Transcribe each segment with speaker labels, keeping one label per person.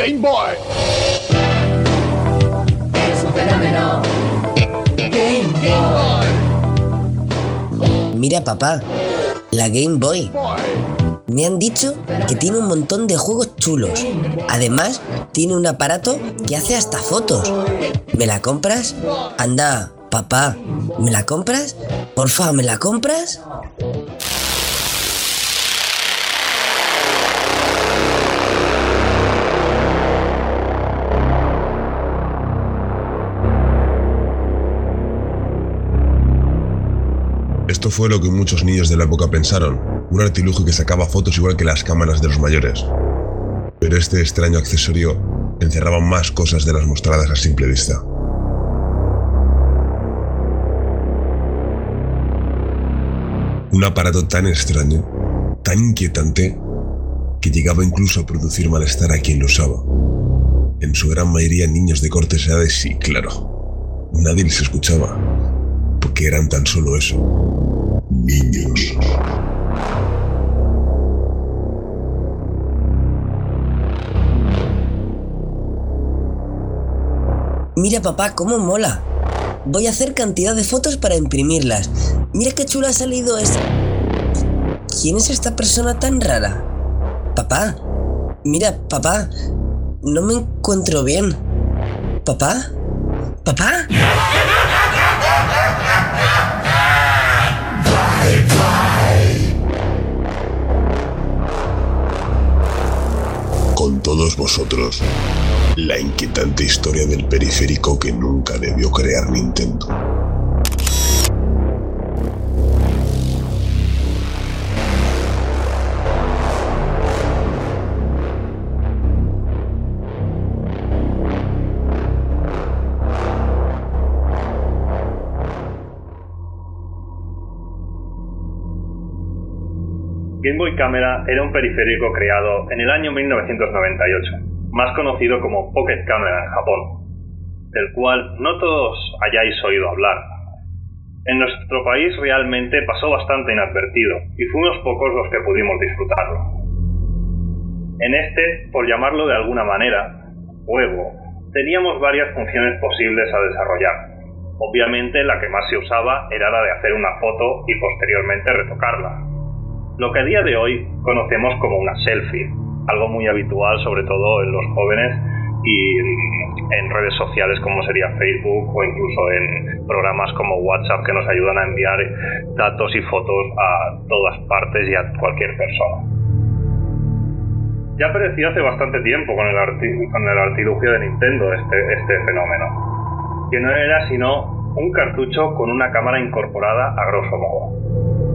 Speaker 1: Game Boy.
Speaker 2: Es un fenómeno. Game Boy.
Speaker 3: Mira, papá, la Game Boy. Me han dicho que tiene un montón de juegos chulos. Además, tiene un aparato que hace hasta fotos. ¿Me la compras? Anda, papá, ¿me la compras? Porfa, ¿me la compras?
Speaker 4: Esto fue lo que muchos niños de la época pensaron, un artilugio que sacaba fotos igual que las cámaras de los mayores. Pero este extraño accesorio encerraba más cosas de las mostradas a simple vista. Un aparato tan extraño, tan inquietante, que llegaba incluso a producir malestar a quien lo usaba. En su gran mayoría niños de cortas edades y, claro, nadie les escuchaba, porque eran tan solo eso, niños.
Speaker 3: Mira, papá, cómo mola. Voy a hacer cantidad de fotos para imprimirlas. Mira qué chula ha salido esta. ¿Quién es esta persona tan rara? Papá, mira, papá, no me encuentro bien. ¿Papá? ¿Papá?
Speaker 4: Con todos vosotros, la inquietante historia del periférico que nunca debió crear Nintendo.
Speaker 5: Game Boy Camera era un periférico creado en el año 1998, más conocido como Pocket Camera en Japón, del cual no todos hayáis oído hablar. En nuestro país realmente pasó bastante inadvertido y fuimos pocos los que pudimos disfrutarlo. En este, por llamarlo de alguna manera, juego, teníamos varias funciones posibles a desarrollar. Obviamente la que más se usaba era la de hacer una foto y posteriormente retocarla. Lo que a día de hoy conocemos como una selfie, algo muy habitual sobre todo en los jóvenes y en redes sociales como sería Facebook o incluso en programas como WhatsApp que nos ayudan a enviar datos y fotos a todas partes y a cualquier persona. Ya apareció hace bastante tiempo con el artilugio de Nintendo este fenómeno, que no era sino un cartucho con una cámara incorporada a grosso modo.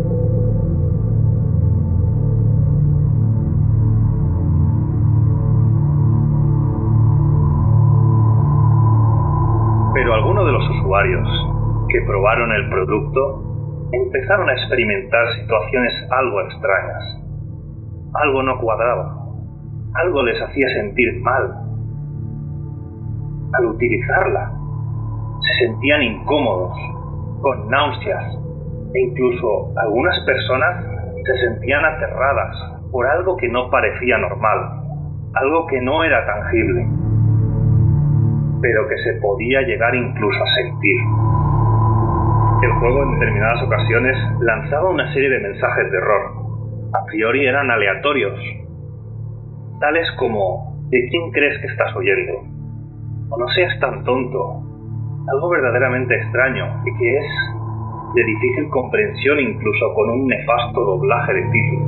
Speaker 5: Pero algunos de los usuarios que probaron el producto empezaron a experimentar situaciones algo extrañas. Algo no cuadraba. Algo les hacía sentir mal. Al utilizarla, se sentían incómodos, con náuseas, e incluso algunas personas se sentían aterradas por algo que no parecía normal, algo que no era tangible, pero que se podía llegar incluso a sentir. El juego en determinadas ocasiones lanzaba una serie de mensajes de error. A priori eran aleatorios, tales como ¿de quién crees que estás oyendo? O no seas tan tonto. Algo verdaderamente extraño y que es de difícil comprensión incluso con un nefasto doblaje de título.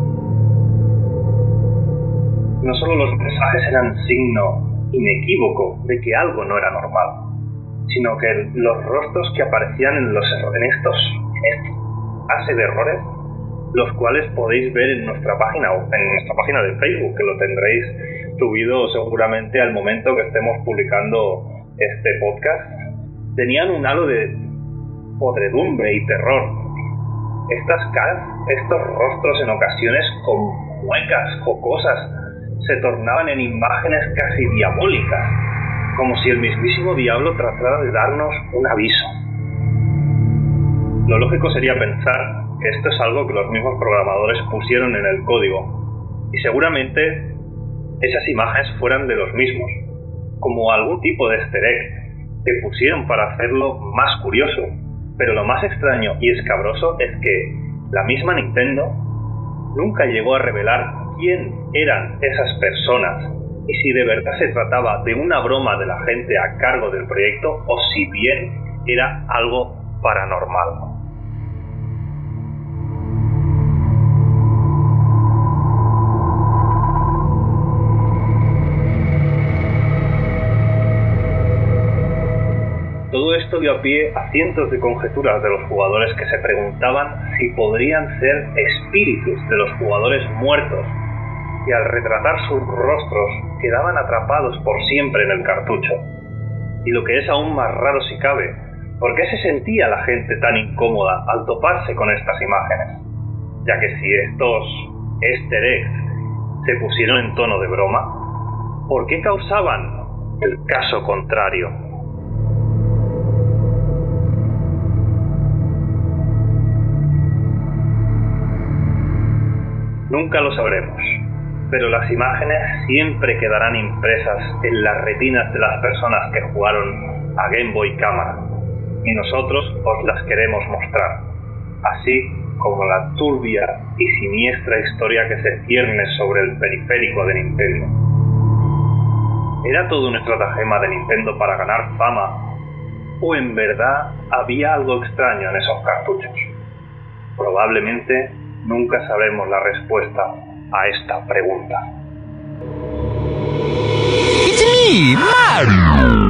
Speaker 5: No solo los mensajes eran signo inequívoco de que algo no era normal, sino que los rostros que aparecían en esta clase de errores, los cuales podéis ver en nuestra página de Facebook, que lo tendréis subido seguramente al momento que estemos publicando este podcast, tenían un halo de podredumbre y terror. Estas caras, estos rostros en ocasiones con muecas jocosas, se tornaban en imágenes casi diabólicas, como si el mismísimo diablo tratara de darnos un aviso. Lo lógico sería pensar que esto es algo que los mismos programadores pusieron en el código, y seguramente esas imágenes fueran de los mismos, como algún tipo de easter egg que pusieron para hacerlo más curioso. Pero lo más extraño y escabroso es que la misma Nintendo nunca llegó a revelar quién eran esas personas y si de verdad se trataba de una broma de la gente a cargo del proyecto o si bien era algo paranormal. Todo esto dio pie a cientos de conjeturas de los jugadores que se preguntaban si podrían ser espíritus de los jugadores muertos, y al retratar sus rostros quedaban atrapados por siempre en el cartucho. Y lo que es aún más raro si cabe, ¿por qué se sentía la gente tan incómoda al toparse con estas imágenes? Ya que si estos easter eggs se pusieron en tono de broma, ¿por qué causaban el caso contrario? Nunca lo sabremos, pero las imágenes siempre quedarán impresas en las retinas de las personas que jugaron a Game Boy Cámara, y nosotros os las queremos mostrar, así como la turbia y siniestra historia que se cierne sobre el periférico de Nintendo. ¿Era todo un estratagema de Nintendo para ganar fama? ¿O en verdad había algo extraño en esos cartuchos? Probablemente nunca sabremos la respuesta a esta pregunta.
Speaker 1: It's me, Mario!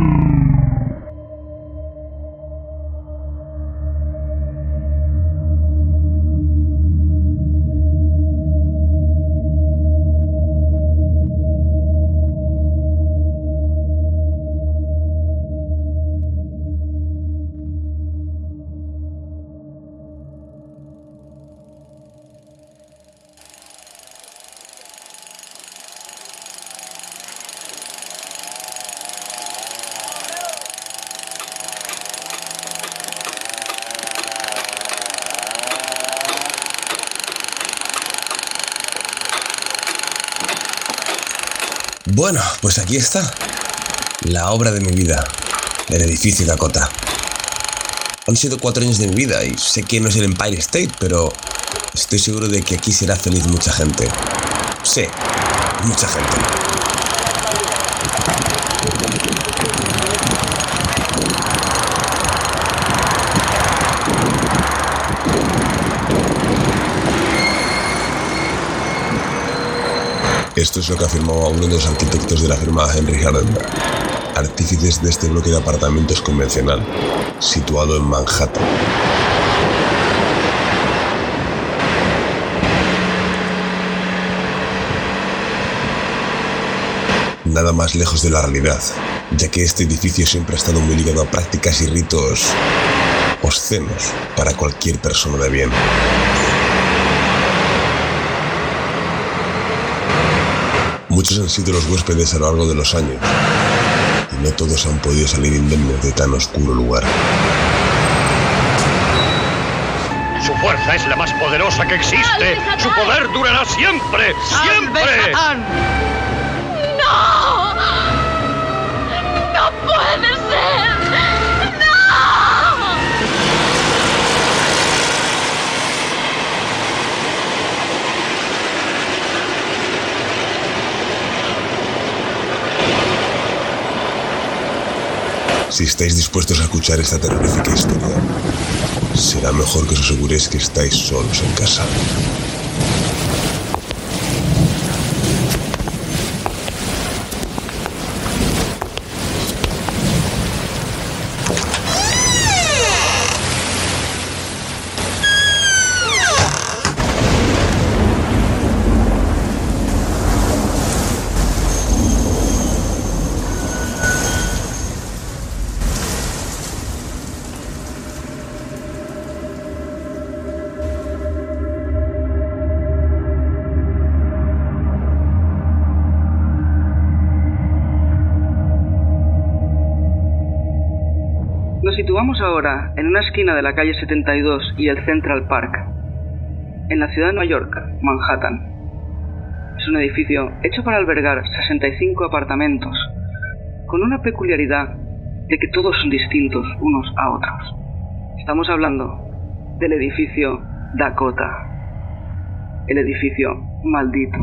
Speaker 4: Bueno, pues aquí está. La obra de mi vida. El edificio Dakota. Han sido 4 años de mi vida y sé que no es el Empire State, pero estoy seguro de que aquí será feliz mucha gente. Sí, mucha gente. Esto es lo que afirmaba uno de los arquitectos de la firma Henry Hardenberg, artífices de este bloque de apartamentos convencional, situado en Manhattan. Nada más lejos de la realidad, ya que este edificio siempre ha estado muy ligado a prácticas y ritos obscenos para cualquier persona de bien. Muchos han sido los huéspedes a lo largo de los años, y no todos han podido salir indemnes de tan oscuro lugar.
Speaker 6: Su fuerza es la más poderosa que existe. Su poder durará siempre, siempre.
Speaker 7: ¡No! ¡No puede ser! ¡No!
Speaker 4: Si estáis dispuestos a escuchar esta terrorífica historia, será mejor que os aseguréis que estáis solos en casa.
Speaker 8: Nos situamos ahora en una esquina de la calle 72 y el Central Park, en la ciudad de Nueva York, Manhattan. Es un edificio hecho para albergar 65 apartamentos, con una peculiaridad de que todos son distintos unos a otros. Estamos hablando del edificio Dakota, el edificio maldito.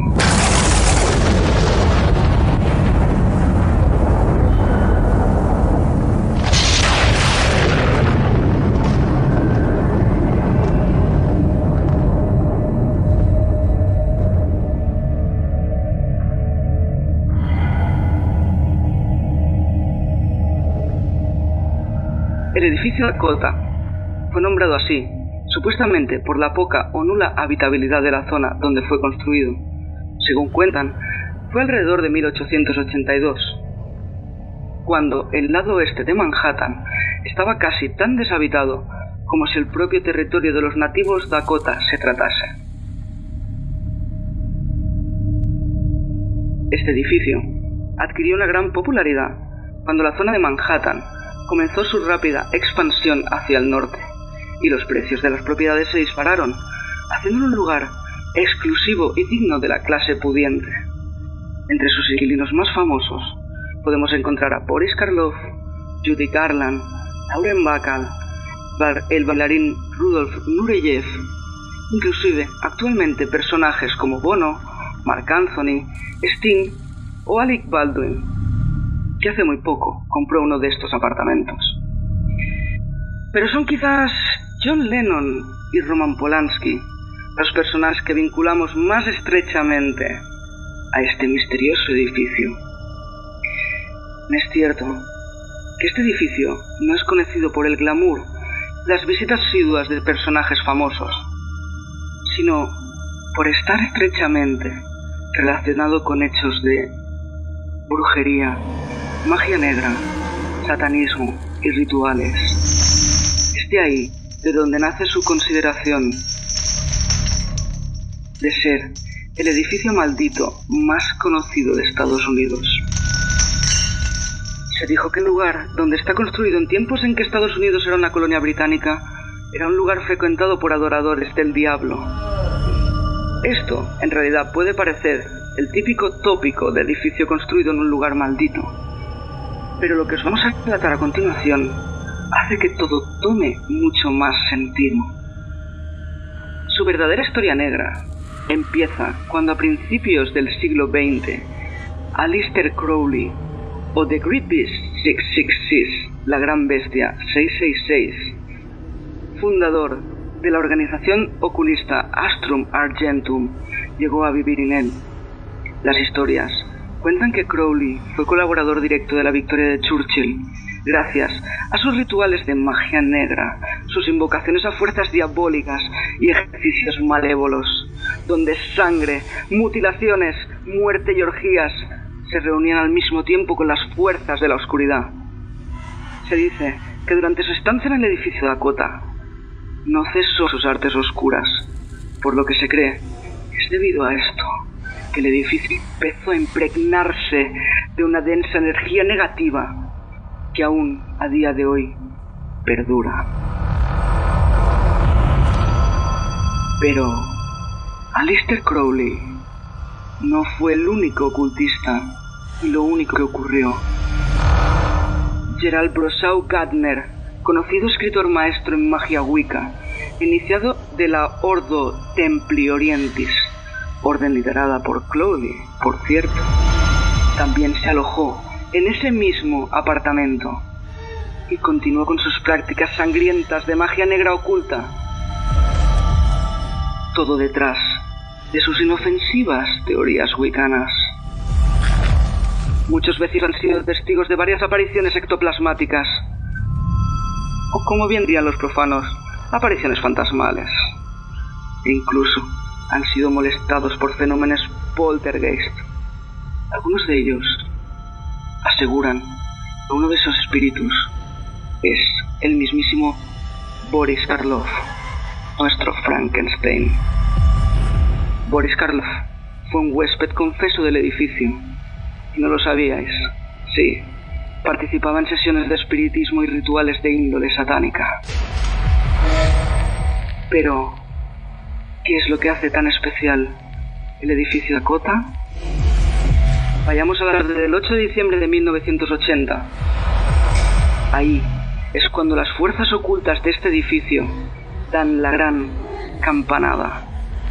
Speaker 8: El edificio Dakota fue nombrado así, supuestamente por la poca o nula habitabilidad de la zona donde fue construido. Según cuentan, fue alrededor de 1882, cuando el lado oeste de Manhattan estaba casi tan deshabitado como si el propio territorio de los nativos Dakota se tratase. Este edificio adquirió una gran popularidad cuando la zona de Manhattan comenzó su rápida expansión hacia el norte y los precios de las propiedades se dispararon, haciéndolo un lugar exclusivo y digno de la clase pudiente. Entre sus inquilinos más famosos podemos encontrar a Boris Karloff, Judy Garland, Lauren Bacall, el bailarín Rudolf Nureyev, inclusive actualmente personajes como Bono, Marc Anthony, Sting o Alec Baldwin, que hace muy poco compró uno de estos apartamentos. Pero son quizás John Lennon y Roman Polanski los personajes que vinculamos más estrechamente a este misterioso edificio. Es cierto que este edificio no es conocido por el glamour, las visitas asiduas de personajes famosos, sino por estar estrechamente relacionado con hechos de brujería, magia negra, satanismo y rituales. Es de ahí de donde nace su consideración de ser el edificio maldito más conocido de Estados Unidos. Se dijo que el lugar donde está construido en tiempos en que Estados Unidos era una colonia británica era un lugar frecuentado por adoradores del diablo. Esto, en realidad, puede parecer el típico tópico de edificio construido en un lugar maldito. Pero lo que os vamos a relatar a continuación hace que todo tome mucho más sentido. Su verdadera historia negra empieza cuando a principios del siglo XX, Aleister Crowley, o The Great Beast 666, la Gran Bestia 666, fundador de la organización ocultista Astrum Argentum, llegó a vivir en él. Las historias cuentan que Crowley fue colaborador directo de la victoria de Churchill, gracias a sus rituales de magia negra, sus invocaciones a fuerzas diabólicas y ejercicios malévolos, donde sangre, mutilaciones, muerte y orgías se reunían al mismo tiempo con las fuerzas de la oscuridad. Se dice que durante su estancia en el edificio Dakota no cesó sus artes oscuras, por lo que se cree que es debido a esto que el edificio empezó a impregnarse de una densa energía negativa que aún a día de hoy perdura. Pero Aleister Crowley no fue el único ocultista y lo único que ocurrió. Gerald Brosseau Gardner, conocido escritor maestro en magia wicca, iniciado de la Ordo Templi Orientis, orden liderada por Crowley, por cierto, también se alojó en ese mismo apartamento y continuó con sus prácticas sangrientas de magia negra oculta. Todo detrás de sus inofensivas teorías wiccanas. Muchos vecinos han sido testigos de varias apariciones ectoplasmáticas, o como bien dirían los profanos, apariciones fantasmales. E incluso han sido molestados por fenómenos poltergeist. Algunos de ellos aseguran que uno de esos espíritus es el mismísimo Boris Karloff, nuestro Frankenstein. Boris Karloff fue un huésped confeso del edificio. Y no lo sabíais. Sí, participaba en sesiones de espiritismo y rituales de índole satánica. Pero, ¿qué es lo que hace tan especial el edificio Dakota. Vayamos a la tarde del 8 de diciembre de 1980. Ahí es cuando las fuerzas ocultas de este edificio dan la gran campanada.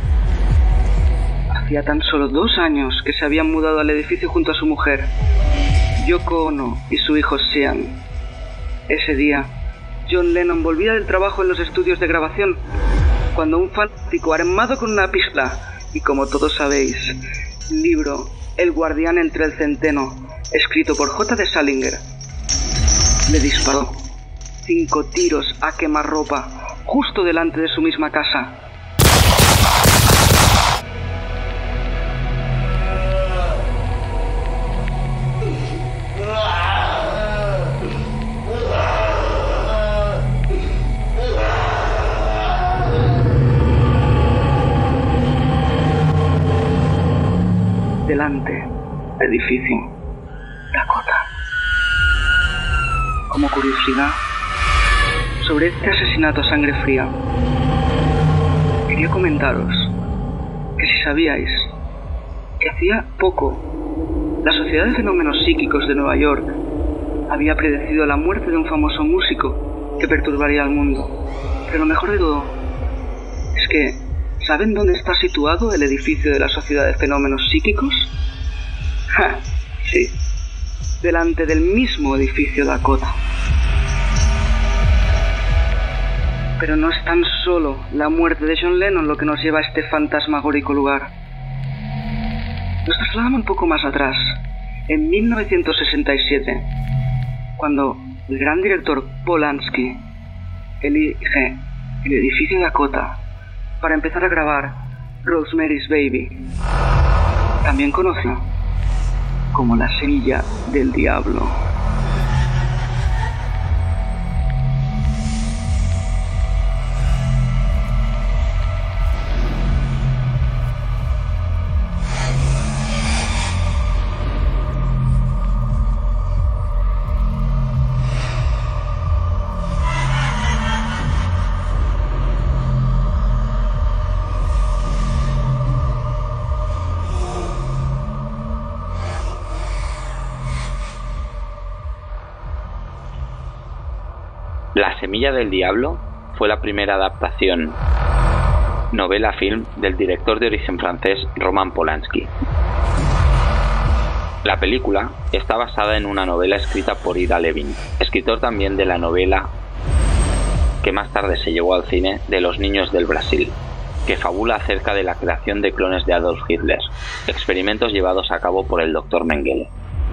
Speaker 8: Hacía tan solo 2 años que se habían mudado al edificio junto a su mujer, Yoko Ono, y su hijo Sean. Ese día, John Lennon volvía del trabajo en los estudios de grabación cuando un fanático armado con una pistola y, como todos sabéis, libro El guardián entre el centeno, escrito por J.D. Salinger, le disparó 5 tiros a quemarropa justo delante de su misma casa. Delante del edificio Dakota. Como curiosidad sobre este asesinato a sangre fría, quería comentaros que si sabíais que hacía poco la Sociedad de Fenómenos Psíquicos de Nueva York había predecido la muerte de un famoso músico que perturbaría al mundo. Pero lo mejor de todo es que ¿saben dónde está situado el edificio de la Sociedad de Fenómenos Psíquicos? ¡Ja! Sí, delante del mismo edificio Dakota. Pero no es tan solo la muerte de John Lennon lo que nos lleva a este fantasmagórico lugar. Nos trasladamos un poco más atrás, en 1967, cuando el gran director Polanski elige el edificio Dakota para empezar a grabar Rosemary's Baby, también conocido como La Semilla del Diablo.
Speaker 9: La Semilla del Diablo fue la primera adaptación novela-film del director de origen francés Roman Polanski. La película está basada en una novela escrita por Ida Levin, escritor también de la novela que más tarde se llevó al cine de Los niños del Brasil, que fabula acerca de la creación de clones de Adolf Hitler, experimentos llevados a cabo por el Dr. Mengele.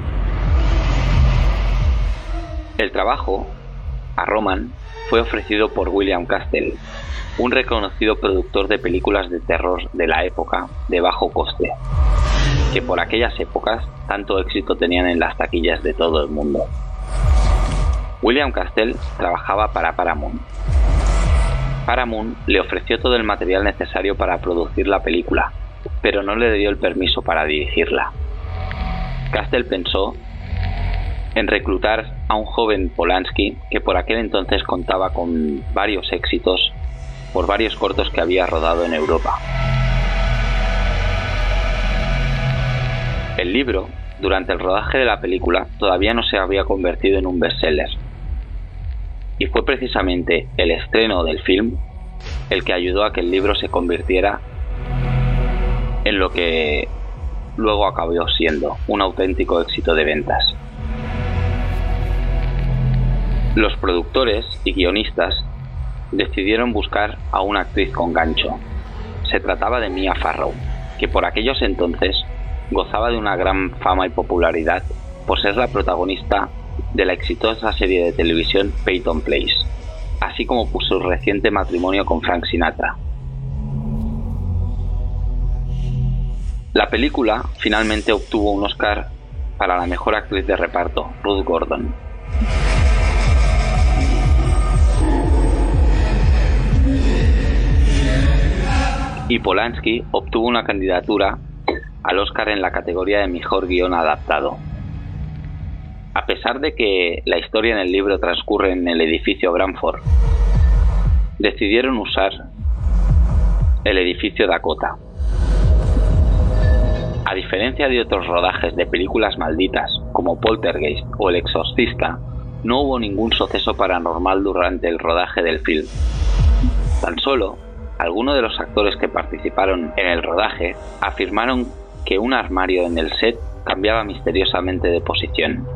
Speaker 9: El trabajo a Roman fue ofrecido por William Castle, un reconocido productor de películas de terror de la época de bajo coste, que por aquellas épocas tanto éxito tenían en las taquillas de todo el mundo. William Castle trabajaba para Paramount. Paramount le ofreció todo el material necesario para producir la película, pero no le dio el permiso para dirigirla. Castle pensó en reclutar a un joven Polanski que por aquel entonces contaba con varios éxitos por varios cortos que había rodado en Europa. El libro, durante el rodaje de la película, todavía no se había convertido en un bestseller, y fue precisamente el estreno del film el que ayudó a que el libro se convirtiera en lo que luego acabó siendo un auténtico éxito de ventas. Los productores y guionistas decidieron buscar a una actriz con gancho. Se trataba de Mia Farrow, que por aquellos entonces gozaba de una gran fama y popularidad por ser la protagonista de la exitosa serie de televisión Peyton Place, así como por su reciente matrimonio con Frank Sinatra. La película finalmente obtuvo un Oscar para la mejor actriz de reparto, Ruth Gordon. Y Polanski obtuvo una candidatura al Oscar en la categoría de mejor guión adaptado. A pesar de que la historia en el libro transcurre en el edificio Granford, decidieron usar el edificio Dakota. A diferencia de otros rodajes de películas malditas como Poltergeist o El Exorcista, no hubo ningún suceso paranormal durante el rodaje del film. Tan solo, algunos de los actores que participaron en el rodaje afirmaron que un armario en el set cambiaba misteriosamente de posición.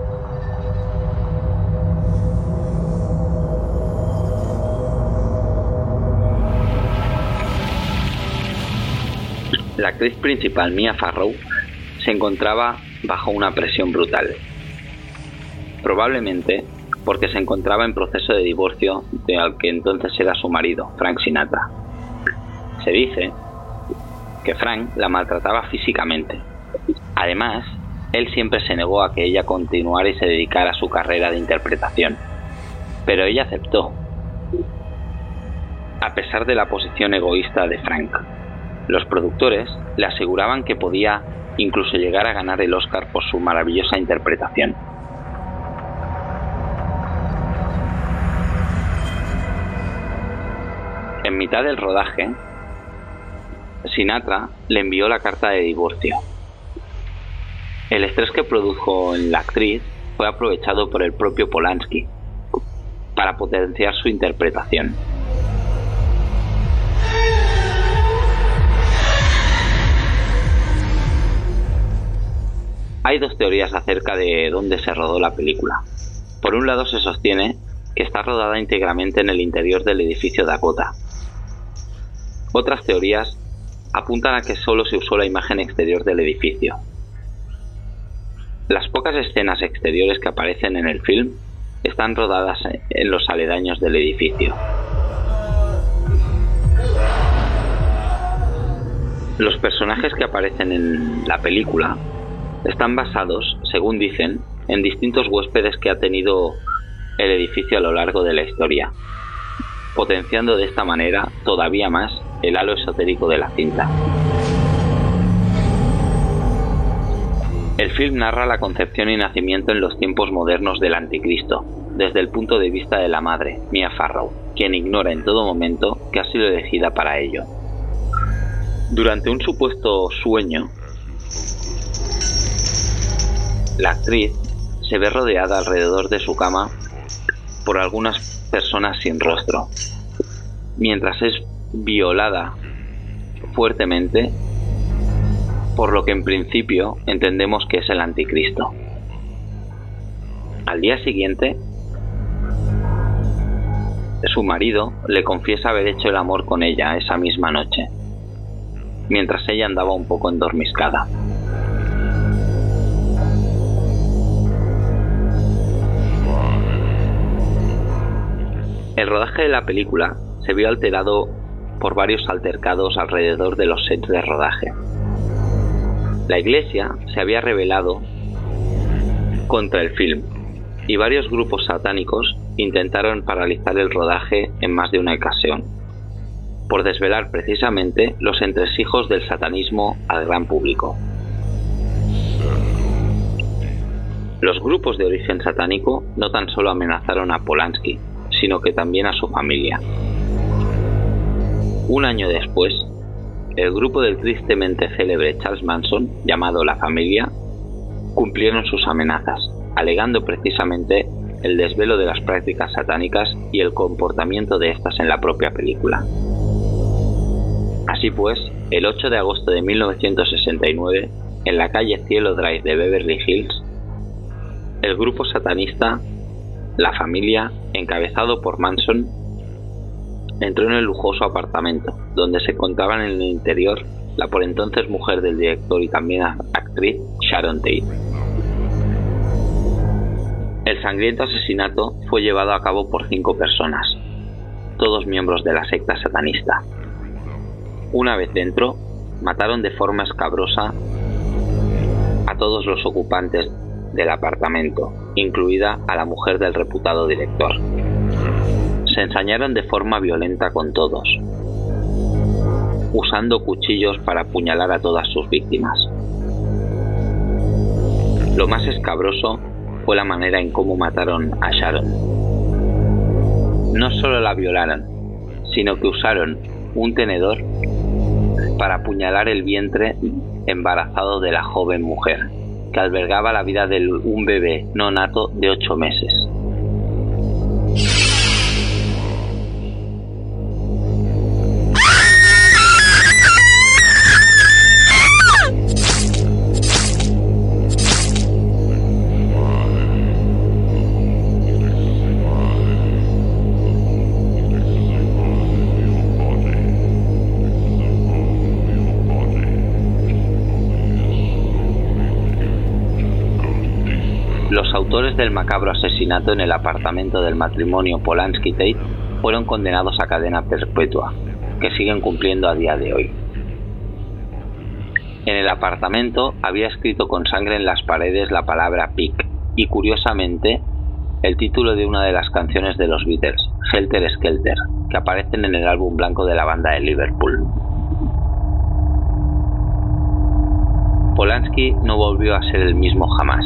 Speaker 9: La actriz principal, Mia Farrow, se encontraba bajo una presión brutal. Probablemente porque se encontraba en proceso de divorcio del que entonces era su marido, Frank Sinatra. Se dice que Frank la maltrataba físicamente. Además, él siempre se negó a que ella continuara y se dedicara a su carrera de interpretación. Pero ella aceptó, a pesar de la posición egoísta de Frank. Los productores le aseguraban que podía incluso llegar a ganar el Oscar por su maravillosa interpretación. En mitad del rodaje, Sinatra le envió la carta de divorcio. El estrés que produjo en la actriz fue aprovechado por el propio Polanski para potenciar su interpretación. Hay dos teorías acerca de dónde se rodó la película. Por un lado se sostiene que está rodada íntegramente en el interior del edificio Dakota. Otras teorías apuntan a que solo se usó la imagen exterior del edificio. Las pocas escenas exteriores que aparecen en el film están rodadas en los aledaños del edificio. Los personajes que aparecen en la película están basados, según dicen, en distintos huéspedes que ha tenido el edificio a lo largo de la historia, potenciando de esta manera todavía más el halo esotérico de la cinta. El film narra la concepción y nacimiento en los tiempos modernos del Anticristo, desde el punto de vista de la madre, Mia Farrow, quien ignora en todo momento que ha sido elegida para ello. Durante un supuesto sueño, la actriz se ve rodeada alrededor de su cama por algunas personas sin rostro, mientras es violada fuertemente por lo que en principio entendemos que es el Anticristo. Al día siguiente, su marido le confiesa haber hecho el amor con ella esa misma noche, mientras ella andaba un poco endormiscada. El rodaje de la película se vio alterado por varios altercados alrededor de los sets de rodaje. La iglesia se había rebelado contra el film y varios grupos satánicos intentaron paralizar el rodaje en más de una ocasión, por desvelar precisamente los entresijos del satanismo al gran público. Los grupos de origen satánico no tan solo amenazaron a Polanski, sino que también a su familia. Un año después, el grupo del tristemente célebre Charles Manson, llamado La Familia, cumplieron sus amenazas, alegando precisamente el desvelo de las prácticas satánicas y el comportamiento de estas en la propia película. Así pues, el 8 de agosto de 1969, en la calle Cielo Drive de Beverly Hills, el grupo satanista La Familia, encabezado por Manson, entró en el lujoso apartamento, donde se encontraban en el interior la por entonces mujer del director y también actriz Sharon Tate. El sangriento asesinato fue llevado a cabo por 5 personas, todos miembros de la secta satanista. Una vez dentro, mataron de forma escabrosa a todos los ocupantes del apartamento, incluida a la mujer del reputado director. Se ensañaron de forma violenta con todos, usando cuchillos para apuñalar a todas sus víctimas. Lo más escabroso fue la manera en cómo mataron a Sharon. No solo la violaron, sino que usaron un tenedor para apuñalar el vientre embarazado de la joven mujer, que albergaba la vida de un bebé no nato de 8 meses. Los autores del macabro asesinato en el apartamento del matrimonio Polanski-Tate fueron condenados a cadena perpetua, que siguen cumpliendo a día de hoy. En el apartamento había escrito con sangre en las paredes la palabra Pick y, curiosamente, el título de una de las canciones de los Beatles, Helter Skelter, que aparecen en el álbum blanco de la banda de Liverpool. Polanski no volvió a ser el mismo jamás.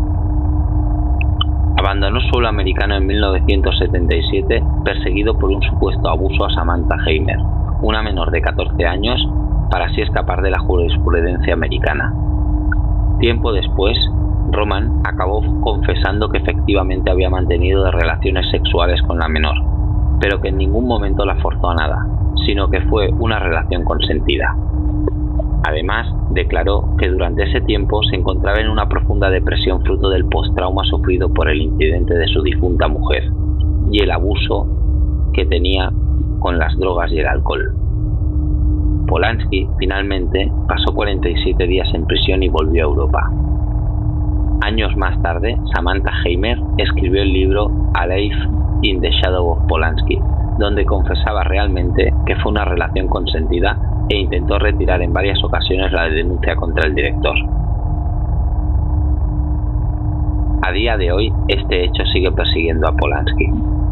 Speaker 9: Abandonó suelo americano en 1977, perseguido por un supuesto abuso a Samantha Heimer, una menor de 14 años, para así escapar de la jurisprudencia americana. Tiempo después, Roman acabó confesando que efectivamente había mantenido relaciones sexuales con la menor, pero que en ningún momento la forzó a nada, sino que fue una relación consentida. Además, declaró que durante ese tiempo se encontraba en una profunda depresión fruto del postrauma sufrido por el incidente de su difunta mujer y el abuso que tenía con las drogas y el alcohol. Polanski finalmente pasó 47 días en prisión y volvió a Europa. Años más tarde, Samantha Heimer escribió el libro A Life in the Shadow of Polanski, donde confesaba realmente que fue una relación consentida e intentó retirar en varias ocasiones la denuncia contra el director. A día de hoy, este hecho sigue persiguiendo a Polanski.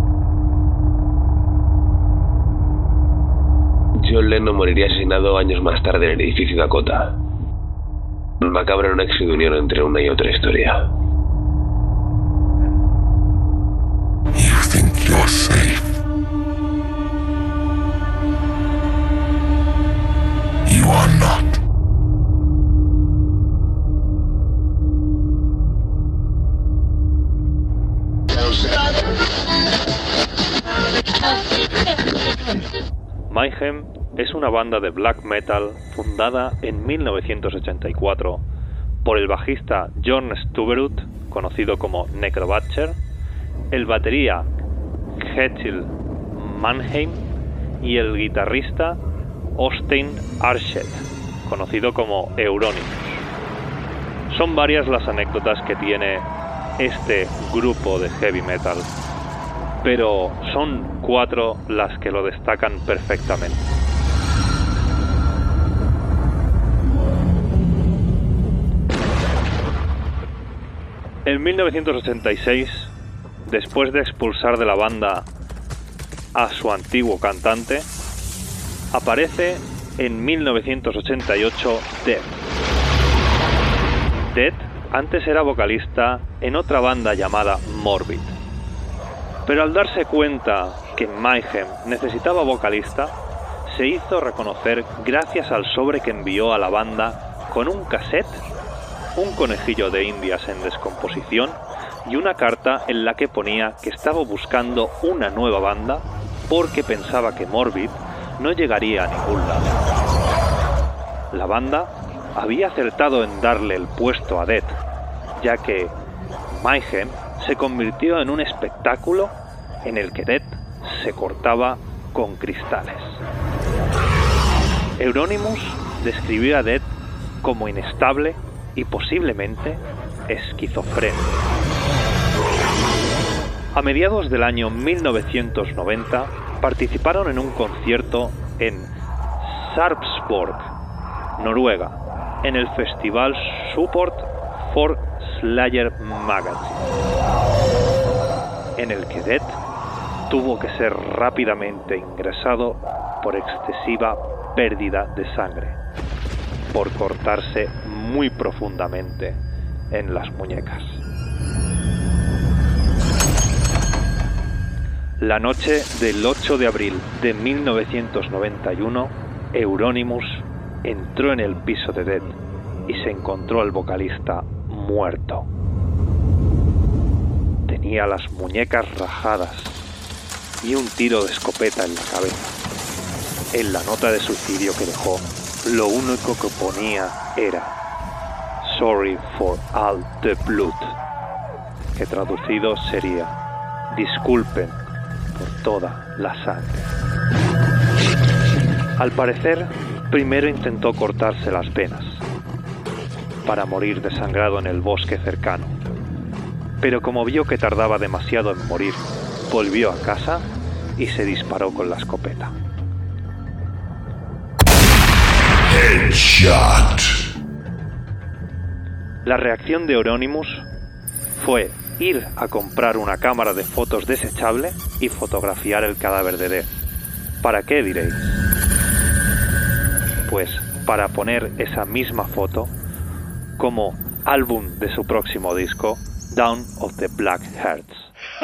Speaker 10: John Lennon moriría asesinado años más tarde en el edificio Dakota. Macabro era una nexo de unión entre una y otra historia.
Speaker 11: You think you're safe? You are not.
Speaker 5: Mayhem es una banda de black metal fundada en 1984 por el bajista John Stuberud, conocido como Necrobutcher, el batería Kjetil Mannheim y el guitarrista Øystein Aarseth, conocido como Euronymous. Son varias las anécdotas que tiene este grupo de heavy metal, pero son 4 las que lo destacan perfectamente. En 1986, después de expulsar de la banda a su antiguo cantante, aparece en 1988 Death. Death antes era vocalista en otra banda llamada Morbid, pero al darse cuenta que Mayhem necesitaba vocalista, se hizo reconocer gracias al sobre que envió a la banda con un cassette, un conejillo de indias en descomposición y una carta en la que ponía que estaba buscando una nueva banda porque pensaba que Morbid no llegaría a ningún lado. La banda había acertado en darle el puesto a Death, ya que Mayhem se convirtió en un espectáculo en el que Death se cortaba con cristales. Euronymous describió a Death como inestable y posiblemente esquizofrénico. A mediados del año 1990 participaron en un concierto en Sarpsborg, Noruega, en el festival Support for Slayer Magazine, en el que Death tuvo que ser rápidamente ingresado por excesiva pérdida de sangre, por cortarse muy profundamente en las muñecas. La noche del 8 de abril de 1991, Euronymous entró en el piso de Death
Speaker 12: y se encontró el vocalista muerto. Tenía las muñecas rajadas y un tiro de escopeta en la cabeza. En la nota de suicidio que dejó, lo único que ponía era "Sorry for all the blood", que traducido sería "disculpen por toda la sangre". Al parecer, primero intentó cortarse las venas para morir desangrado en el bosque cercano, pero como vio que tardaba demasiado en morir, volvió a casa y se disparó con la escopeta.
Speaker 11: Headshot.
Speaker 12: La reacción de Euronymous fue ir a comprar una cámara de fotos desechable y fotografiar el cadáver de Death. ¿Para qué, diréis? Pues para poner esa misma foto como álbum de su próximo disco, Dawn of the Black Hearts.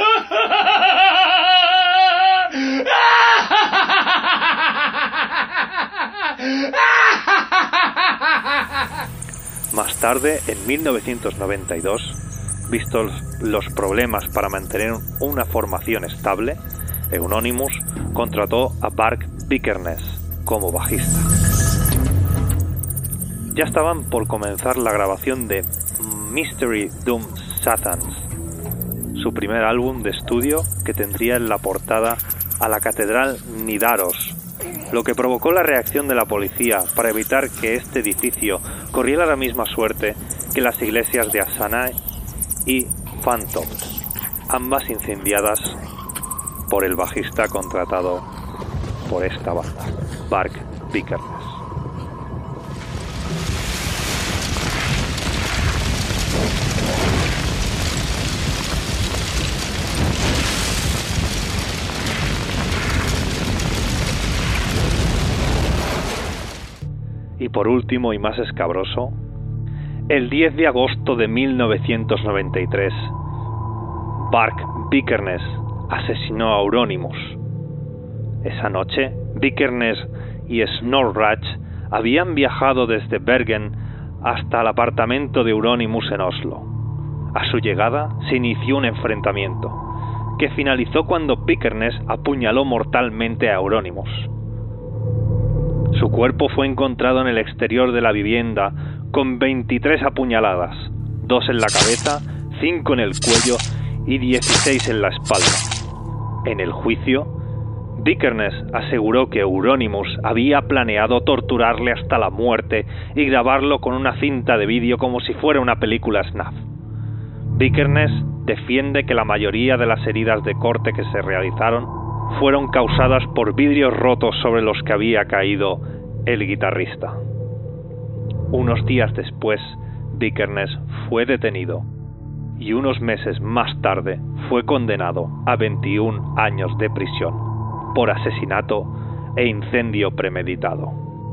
Speaker 12: Más tarde, en 1992, vistos los problemas para mantener una formación estable, Euronymous contrató a Mark Vikernes como bajista. Ya estaban por comenzar la grabación de Mystery Doom Satans, su primer álbum de estudio que tendría en la portada a la catedral Nidaros, lo que provocó la reacción de la policía para evitar que este edificio corriera la misma suerte que las iglesias de Asanai y Phantoms, ambas incendiadas por el bajista contratado por esta banda, Mark Vikernes. Y por último y más escabroso, el 10 de agosto de 1993, Mark Vikernes asesinó a Euronymous. Esa noche, Vikernes y Snorrach habían viajado desde Bergen hasta el apartamento de Euronymous en Oslo. A su llegada se inició un enfrentamiento, que finalizó cuando Vikernes apuñaló mortalmente a Euronymous. Su cuerpo fue encontrado en el exterior de la vivienda con 23 apuñaladas, 2 en la cabeza, 5 en el cuello y 16 en la espalda. En el juicio, Vikernes aseguró que Euronymous había planeado torturarle hasta la muerte y grabarlo con una cinta de vídeo como si fuera una película snuff. Vikernes defiende que la mayoría de las heridas de corte que se realizaron fueron causadas por vidrios rotos sobre los que había caído el guitarrista. Unos días después, Vikernes fue detenido y unos meses más tarde fue condenado a 21 años de prisión por asesinato e incendio premeditado.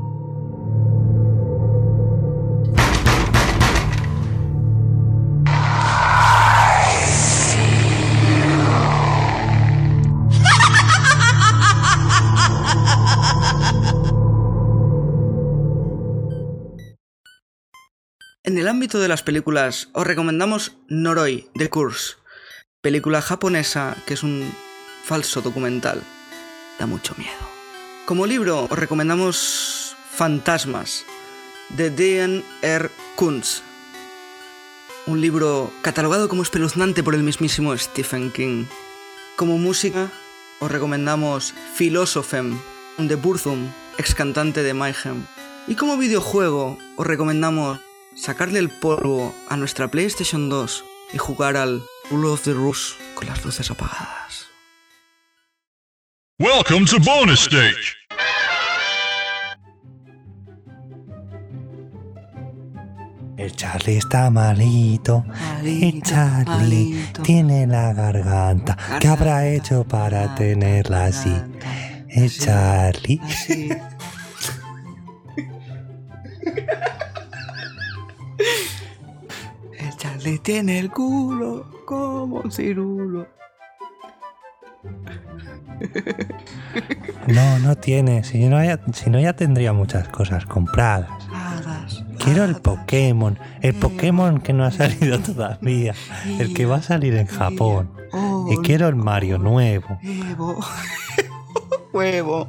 Speaker 8: En el ámbito de las películas, os recomendamos Noroi, The Curse, película japonesa que es un falso documental. Da mucho miedo. Como libro, os recomendamos Fantasmas, de D.N.R. Kuntz, un libro catalogado como espeluznante por el mismísimo Stephen King. Como música, os recomendamos Philosophem, de Burzum, ex cantante de Mayhem. Y como videojuego, os recomendamos sacarle el polvo a nuestra PlayStation 2 y jugar al Rule of the Roost con las luces apagadas.
Speaker 13: Welcome to bonus stage.
Speaker 14: El Charlie está malito, el Charlie tiene la garganta. ¿Qué habrá hecho para tenerla así? El Charlie.
Speaker 8: El Charlie tiene el culo como un cirulo.
Speaker 14: No tiene. Si no ya tendría muchas cosas compradas. Quiero el Pokémon que no ha salido todavía, el que va a salir en Japón. Y quiero el Mario nuevo.
Speaker 15: Huevo.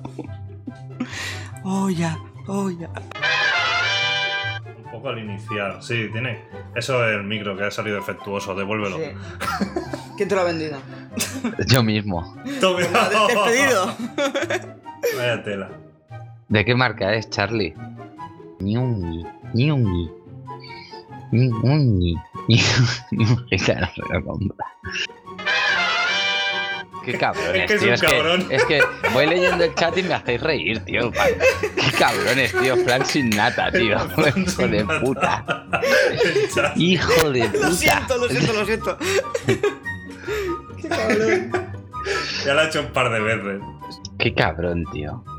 Speaker 15: Olla.
Speaker 5: Un poco al iniciar, sí, tiene. Eso es el micro que ha salido defectuoso, devuélvelo.
Speaker 15: Sí. ¿Quién te lo ha vendido?
Speaker 16: Yo mismo.
Speaker 15: Despedido.
Speaker 5: Vaya tela.
Speaker 16: ¿De qué marca es, Charlie? Ñungi. Claro, se lo compra. Qué cabrones,
Speaker 5: es que es
Speaker 16: tío.
Speaker 5: un cabrón.
Speaker 16: Es que voy leyendo el chat y me hacéis reír, tío. Qué cabrones, tío. Frank sin nata, tío. Hijo de puta. Hijo de puta.
Speaker 15: Lo siento.
Speaker 5: Qué cabrón. Ya lo ha hecho un par de veces.
Speaker 16: Qué cabrón, tío.